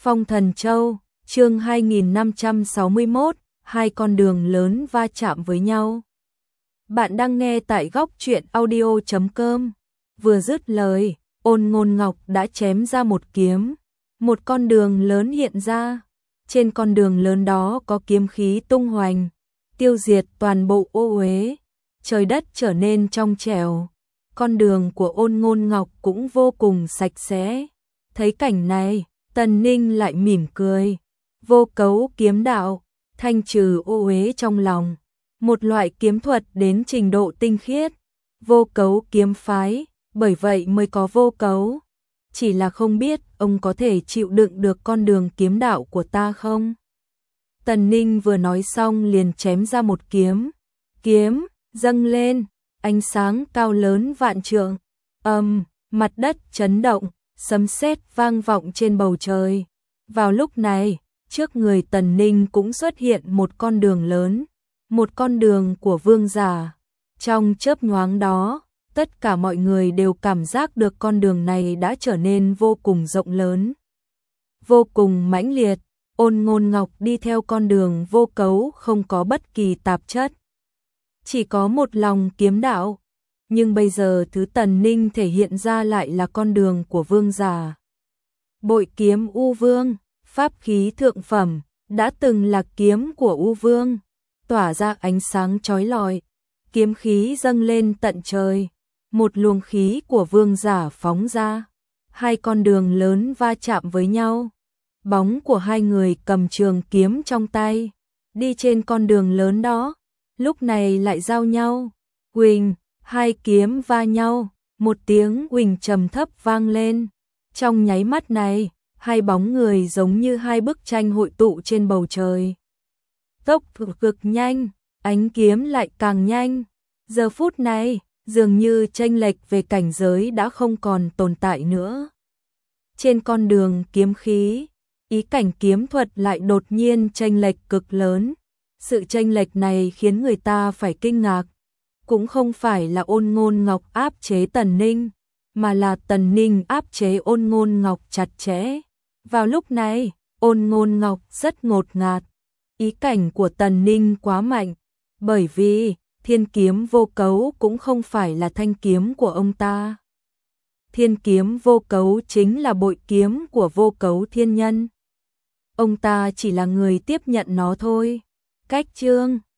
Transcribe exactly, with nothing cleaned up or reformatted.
Phong Thần Châu, chương hai nghìn năm trăm sáu mươi mốt, hai con đường lớn va chạm với nhau. Bạn đang nghe tại góc truyện audio chấm com. Vừa dứt lời, Ôn Ngôn Ngọc đã chém ra một kiếm. Một con đường lớn hiện ra. Trên con đường lớn đó có kiếm khí tung hoành, tiêu diệt toàn bộ ô uế. Trời đất trở nên trong trẻo. Con đường của Ôn Ngôn Ngọc cũng vô cùng sạch sẽ. Thấy cảnh này, Tần Ninh lại mỉm cười. Vô cấu kiếm đạo, thanh trừ ô uế trong lòng. Một loại kiếm thuật đến trình độ tinh khiết. Vô cấu kiếm phái, bởi vậy mới có vô cấu. Chỉ là không biết ông có thể chịu đựng được con đường kiếm đạo của ta không? Tần Ninh vừa nói xong liền chém ra một kiếm. Kiếm dâng lên, ánh sáng cao lớn vạn trượng. Ầm, mặt đất chấn động, sấm sét vang vọng trên bầu trời. Vào lúc này, trước người Tần Ninh cũng xuất hiện một con đường lớn, một con đường của vương giả. Trong chớp nhoáng đó, tất cả mọi người đều cảm giác được con đường này đã trở nên vô cùng rộng lớn, vô cùng mãnh liệt. Ôn Ngôn Ngọc đi theo con đường vô cấu không có bất kỳ tạp chất, chỉ có một lòng kiếm đạo. Nhưng bây giờ thứ Tần Ninh thể hiện ra lại là con đường của vương giả. Bội kiếm U Vương, pháp khí thượng phẩm, đã từng là kiếm của U Vương, tỏa ra ánh sáng chói lọi, kiếm khí dâng lên tận trời, một luồng khí của vương giả phóng ra, hai con đường lớn va chạm với nhau. Bóng của hai người cầm trường kiếm trong tay, đi trên con đường lớn đó, lúc này lại giao nhau. Huỳnh, hai kiếm va nhau, một tiếng huỳnh trầm thấp vang lên. Trong nháy mắt này, hai bóng người giống như hai bức tranh hội tụ trên bầu trời. Tốc độ cực nhanh, ánh kiếm lại càng nhanh. Giờ phút này, dường như chênh lệch về cảnh giới đã không còn tồn tại nữa. Trên con đường kiếm khí, ý cảnh kiếm thuật lại đột nhiên chênh lệch cực lớn. Sự chênh lệch này khiến người ta phải kinh ngạc. Cũng không phải là Ôn Ngôn Ngọc áp chế Tần Ninh, mà là Tần Ninh áp chế Ôn Ngôn Ngọc chặt chẽ. Vào lúc này, Ôn Ngôn Ngọc rất ngột ngạt. Ý cảnh của Tần Ninh quá mạnh, bởi vì thiên kiếm vô cấu cũng không phải là thanh kiếm của ông ta. Thiên kiếm vô cấu chính là bội kiếm của vô cấu thiên nhân. Ông ta chỉ là người tiếp nhận nó thôi. Cách chương